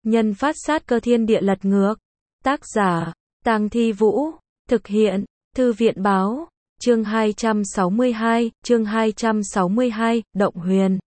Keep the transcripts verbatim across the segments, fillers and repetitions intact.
Nhân phát sát cơ thiên địa lật ngược. Tác giả, Tang Thi Vũ. Thực hiện, Thư viện báo. Chương hai trăm sáu mươi hai, chương hai trăm sáu mươi hai, Động Huyền.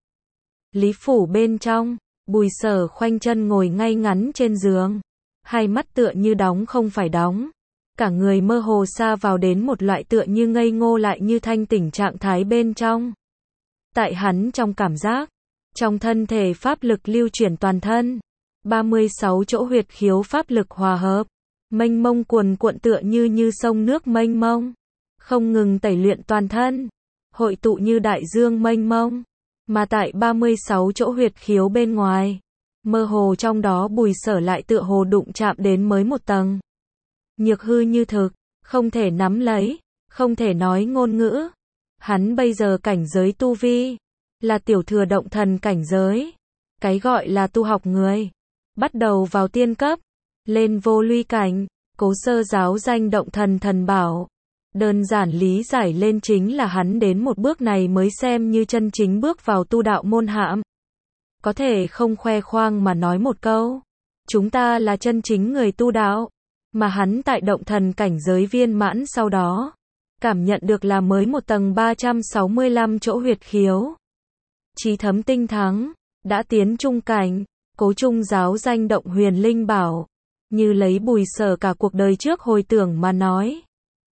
Lý phủ bên trong, Bùi Sở khoanh chân ngồi ngay ngắn trên giường. Hai mắt tựa như đóng không phải đóng. Cả người mơ hồ sa vào đến một loại tựa như ngây ngô lại như thanh tỉnh trạng thái bên trong. Tại hắn trong cảm giác, trong thân thể pháp lực lưu chuyển toàn thân. ba mươi sáu chỗ huyệt khiếu pháp lực hòa hợp, mênh mông cuồn cuộn tựa như như sông nước mênh mông, không ngừng tẩy luyện toàn thân, hội tụ như đại dương mênh mông. Mà tại ba mươi sáu chỗ huyệt khiếu bên ngoài, mơ hồ trong đó Bùi Sở lại tựa hồ đụng chạm đến mới một tầng. Nhược hư như thực, không thể nắm lấy, không thể nói ngôn ngữ. Hắn bây giờ cảnh giới tu vi, là tiểu thừa động thần cảnh giới. Cái gọi là tu học người, bắt đầu vào tiên cấp, lên vô luy cảnh, cố sơ giáo danh động thần thần bảo. Đơn giản lý giải lên chính là hắn đến một bước này mới xem như chân chính bước vào tu đạo môn hạm. Có thể không khoe khoang mà nói một câu, chúng ta là chân chính người tu đạo, mà hắn tại động thần cảnh giới viên mãn sau đó, cảm nhận được là mới một tầng ba trăm sáu mươi lăm chỗ huyệt khiếu. Chí thấm tinh thắng, đã tiến trung cảnh, cố trung giáo danh động huyền linh bảo, như lấy Bùi Sở cả cuộc đời trước hồi tưởng mà nói.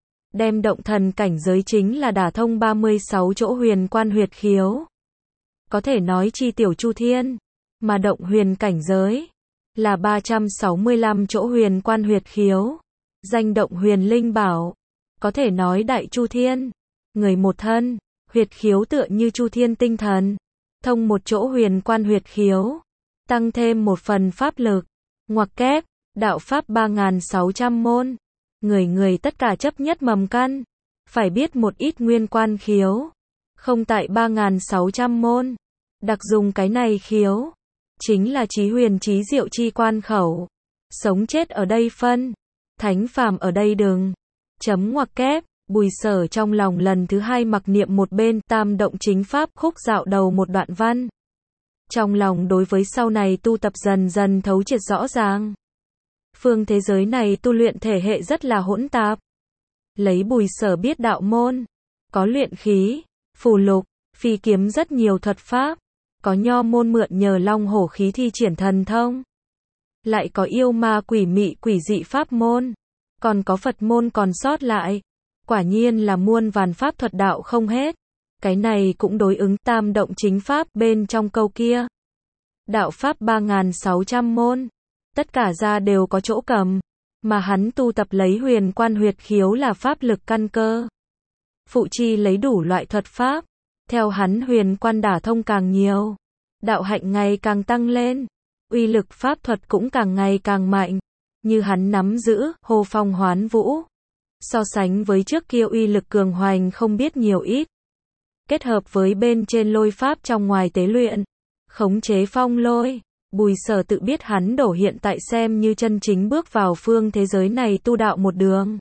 Đem động thần cảnh giới chính là đả thông ba mươi sáu chỗ huyền quan huyệt khiếu. Có thể nói chi tiểu chu thiên, mà động huyền cảnh giới, là ba trăm sáu mươi lăm chỗ huyền quan huyệt khiếu. Danh động huyền linh bảo, có thể nói đại chu thiên, người một thân, huyệt khiếu tựa như chu thiên tinh thần. Thông một chỗ huyền quan huyệt khiếu, tăng thêm một phần pháp lực, ngoặc kép, đạo pháp ba nghìn sáu trăm môn. Người người tất cả chấp nhất mầm căn, phải biết một ít nguyên quan khiếu, không tại ba nghìn sáu trăm môn. Đặc dùng cái này khiếu, chính là chí huyền chí diệu chi quan khẩu. Sống chết ở đây phân, thánh phàm ở đây đừng. Chấm ngoặc kép, Bùi Sở trong lòng lần thứ hai mặc niệm một bên tam động chính pháp khúc dạo đầu một đoạn văn. Trong lòng đối với sau này tu tập dần dần thấu triệt rõ ràng. Phương thế giới này tu luyện thể hệ rất là hỗn tạp. Lấy Bùi Sở biết đạo môn, có luyện khí, phù lục, phi kiếm rất nhiều thuật pháp, có nho môn mượn nhờ long hổ khí thi triển thần thông, lại có yêu ma quỷ mị quỷ dị pháp môn, còn có Phật môn còn sót lại. Quả nhiên là muôn vàn pháp thuật đạo không hết. Cái này cũng đối ứng tam động chính pháp bên trong câu kia. Đạo pháp ba nghìn sáu trăm môn, tất cả ra đều có chỗ cầm, mà hắn tu tập lấy huyền quan huyệt khiếu là pháp lực căn cơ. Phụ chi lấy đủ loại thuật pháp, theo hắn huyền quan đả thông càng nhiều, đạo hạnh ngày càng tăng lên, uy lực pháp thuật cũng càng ngày càng mạnh, như hắn nắm giữ Hồ Phong Hoán Vũ. So sánh với trước kia uy lực cường hoành không biết nhiều ít. Kết hợp với bên trên lôi pháp trong ngoài tế luyện, khống chế phong lôi, Bùi Sở tự biết hắn đổ hiện tại xem như chân chính bước vào phương thế giới này tu đạo một đường.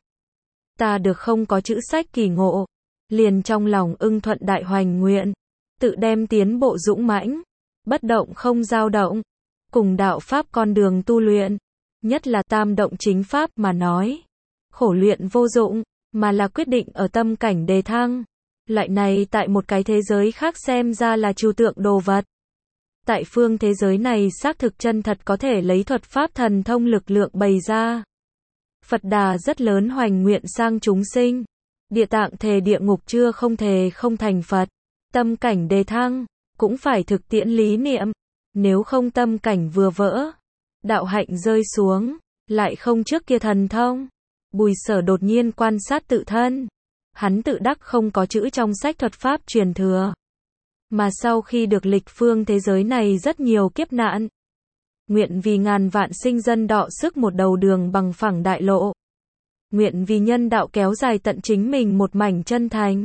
Ta được không có chữ sách kỳ ngộ, liền trong lòng ưng thuận đại hoành nguyện, tự đem tiến bộ dũng mãnh, bất động không dao động, cùng đạo pháp con đường tu luyện, nhất là tam động chính pháp mà nói. Khổ luyện vô dụng, mà là quyết định ở tâm cảnh đề thăng. Loại này tại một cái thế giới khác xem ra là trừu tượng đồ vật. Tại phương thế giới này xác thực chân thật có thể lấy thuật pháp thần thông lực lượng bày ra. Phật Đà rất lớn hoành nguyện sang chúng sinh. Địa tạng thề địa ngục chưa không thề không thành Phật. Tâm cảnh đề thăng, cũng phải thực tiễn lý niệm. Nếu không tâm cảnh vừa vỡ, đạo hạnh rơi xuống, lại không trước kia thần thông. Bùi Sở đột nhiên quan sát tự thân. Hắn tự đắc không có chữ trong sách thuật pháp truyền thừa. Mà sau khi được lịch phương thế giới này rất nhiều kiếp nạn, nguyện vì ngàn vạn sinh dân đọ sức một đầu đường bằng phẳng đại lộ. Nguyện vì nhân đạo kéo dài tận chính mình một mảnh chân thành.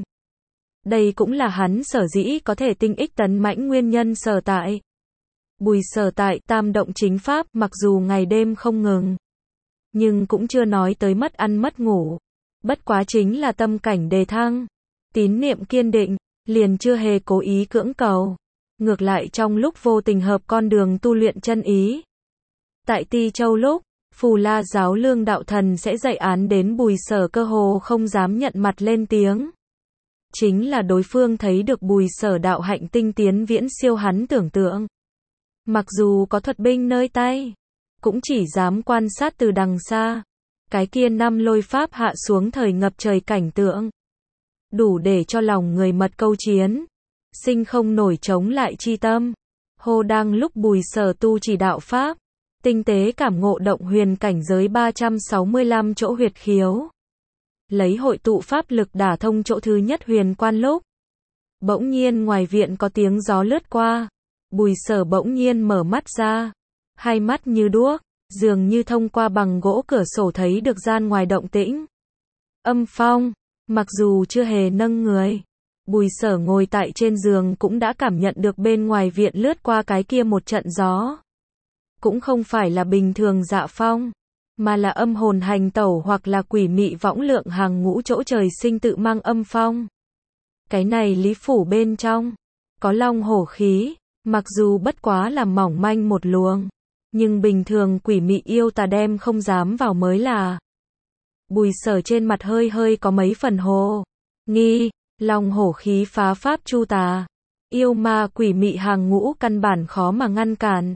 Đây cũng là hắn sở dĩ có thể tinh ích tấn mãnh nguyên nhân sở tại. Bùi Sở tại tam động chính pháp mặc dù ngày đêm không ngừng, nhưng cũng chưa nói tới mất ăn mất ngủ. Bất quá chính là tâm cảnh đề thăng, tín niệm kiên định, liền chưa hề cố ý cưỡng cầu. Ngược lại trong lúc vô tình hợp con đường tu luyện chân ý. Tại Ti Châu lúc, Phù La giáo Lương đạo thần sẽ dạy án đến Bùi Sở cơ hồ không dám nhận mặt lên tiếng. Chính là đối phương thấy được Bùi Sở đạo hạnh tinh tiến viễn siêu hắn tưởng tượng. Mặc dù có thuật binh nơi tay, cũng chỉ dám quan sát từ đằng xa. Cái kia năm lôi pháp hạ xuống thời ngập trời cảnh tượng. Đủ để cho lòng người mật câu chiến. Sinh không nổi chống lại chi tâm. Hô đang lúc Bùi Sở tu chỉ đạo pháp. Tinh tế cảm ngộ động huyền cảnh giới ba trăm sáu mươi lăm chỗ huyệt khiếu. Lấy hội tụ pháp lực đả thông chỗ thứ nhất huyền quan lúc. Bỗng nhiên ngoài viện có tiếng gió lướt qua. Bùi Sở bỗng nhiên mở mắt ra. Hai mắt như đuốc, dường như thông qua bằng gỗ cửa sổ thấy được gian ngoài động tĩnh. Âm phong, mặc dù chưa hề nâng người. Bùi Sở ngồi tại trên giường cũng đã cảm nhận được bên ngoài viện lướt qua cái kia một trận gió. Cũng không phải là bình thường dạ phong, mà là âm hồn hành tẩu hoặc là quỷ mị võng lượng hàng ngũ chỗ trời sinh tự mang âm phong. Cái này lý phủ bên trong, có long hổ khí, mặc dù bất quá là mỏng manh một luồng, nhưng bình thường quỷ mị yêu tà đem không dám vào mới là. Bùi Sở trên mặt hơi hơi có mấy phần hồ nghi, long hổ khí phá pháp chu tà, yêu ma quỷ mị hàng ngũ căn bản khó mà ngăn cản.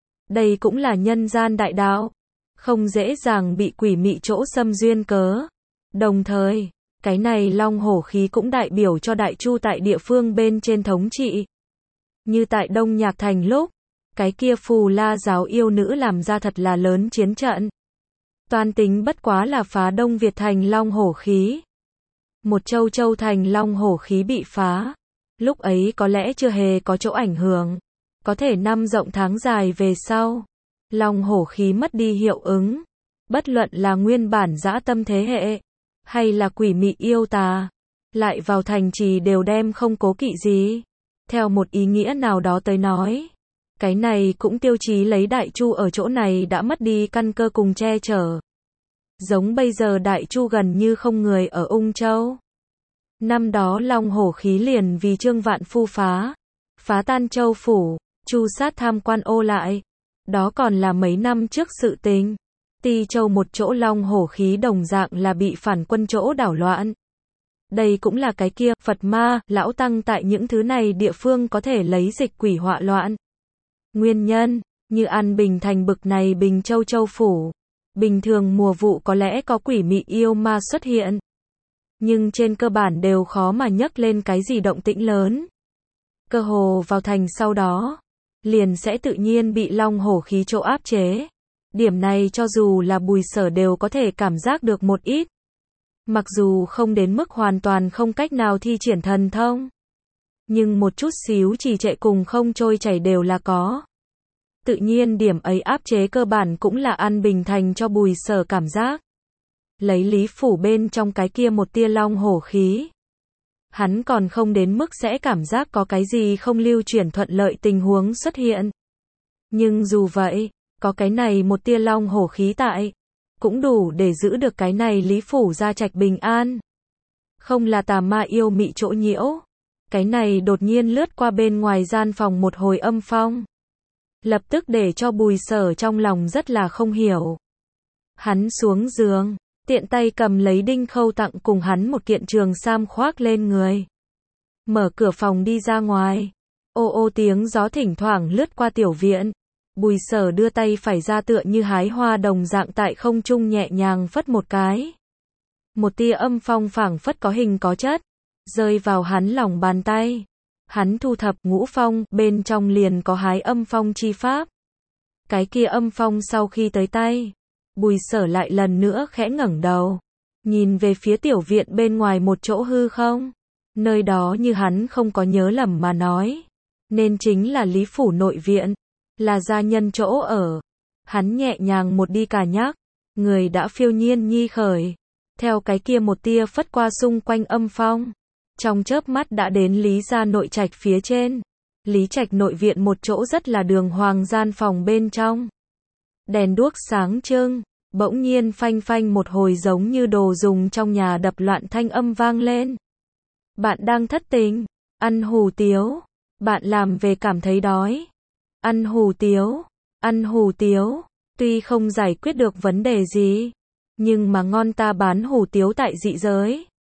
Đây cũng là nhân gian đại đạo, không dễ dàng bị quỷ mị chỗ xâm duyên cớ. Đồng thời, cái này long hổ khí cũng đại biểu cho đại chu tại địa phương bên trên thống trị. Như tại Đông Nhạc Thành lúc, cái kia Phù La giáo yêu nữ làm ra thật là lớn chiến trận. Toan tính bất quá là phá Đông Việt thành long hổ khí. Một châu châu thành long hổ khí bị phá. Lúc ấy có lẽ chưa hề có chỗ ảnh hưởng. Có thể năm rộng tháng dài về sau, long hổ khí mất đi hiệu ứng. Bất luận là nguyên bản dã tâm thế hệ, hay là quỷ mị yêu tà, lại vào thành trì đều đem không cố kỵ gì. Theo một ý nghĩa nào đó tới nói, cái này cũng tiêu chí lấy Đại Chu ở chỗ này đã mất đi căn cơ cùng che chở. Giống bây giờ Đại Chu gần như không người ở Ung Châu. Năm đó long hổ khí liền vì Trương Vạn Phu phá, phá tan châu phủ, chu sát tham quan ô lại. Đó còn là mấy năm trước sự tình. Ti Châu một chỗ long hổ khí đồng dạng là bị phản quân chỗ đảo loạn. Đây cũng là cái kia Phật ma, lão tăng tại những thứ này địa phương có thể lấy dịch quỷ họa loạn. Nguyên nhân, như An Bình thành bực này Bình Châu châu phủ, bình thường mùa vụ có lẽ có quỷ mị yêu ma xuất hiện. Nhưng trên cơ bản đều khó mà nhấc lên cái gì động tĩnh lớn. Cơ hồ vào thành sau đó, liền sẽ tự nhiên bị long hổ khí chỗ áp chế. Điểm này cho dù là Bùi Sở đều có thể cảm giác được một ít. Mặc dù không đến mức hoàn toàn không cách nào thi triển thần thông, nhưng một chút xíu trì trệ cùng không trôi chảy đều là có. Tự nhiên điểm ấy áp chế cơ bản cũng là An Bình thành cho Bùi Sở cảm giác. Lấy Lý phủ bên trong cái kia một tia long hổ khí, hắn còn không đến mức sẽ cảm giác có cái gì không lưu chuyển thuận lợi tình huống xuất hiện. Nhưng dù vậy, có cái này một tia long hổ khí tại, cũng đủ để giữ được cái này Lý phủ gia trạch bình an. Không là tà ma yêu mị chỗ nhiễu. Cái này đột nhiên lướt qua bên ngoài gian phòng một hồi âm phong. Lập tức để cho Bùi Sở trong lòng rất là không hiểu. Hắn xuống giường, tiện tay cầm lấy đinh khâu tặng cùng hắn một kiện trường sam khoác lên người. Mở cửa phòng đi ra ngoài. Ô ô tiếng gió thỉnh thoảng lướt qua tiểu viện. Bùi Sở đưa tay phải ra tựa như hái hoa đồng dạng tại không trung nhẹ nhàng phất một cái. Một tia âm phong phảng phất có hình có chất, rơi vào hắn lòng bàn tay. Hắn thu thập ngũ phong, bên trong liền có hái âm phong chi pháp. Cái kia âm phong sau khi tới tay, Bùi Sở lại lần nữa khẽ ngẩng đầu, nhìn về phía tiểu viện bên ngoài một chỗ hư không. Nơi đó như hắn không có nhớ lầm mà nói, nên chính là Lý phủ nội viện, là gia nhân chỗ ở. Hắn nhẹ nhàng một đi cả nhắc, người đã phiêu nhiên nhi khởi, theo cái kia một tia phất qua xung quanh âm phong, trong chớp mắt đã đến Lý gia nội trạch phía trên. Lý trạch nội viện một chỗ rất là đường hoàng gian phòng bên trong. Đèn đuốc sáng trưng, bỗng nhiên phanh phanh một hồi giống như đồ dùng trong nhà đập loạn thanh âm vang lên. Bạn đang thất tình, ăn hủ tiếu, bạn làm về cảm thấy đói. Ăn hủ tiếu, ăn hủ tiếu, Tuy không giải quyết được vấn đề gì, nhưng mà ngon ta bán hủ tiếu tại dị giới.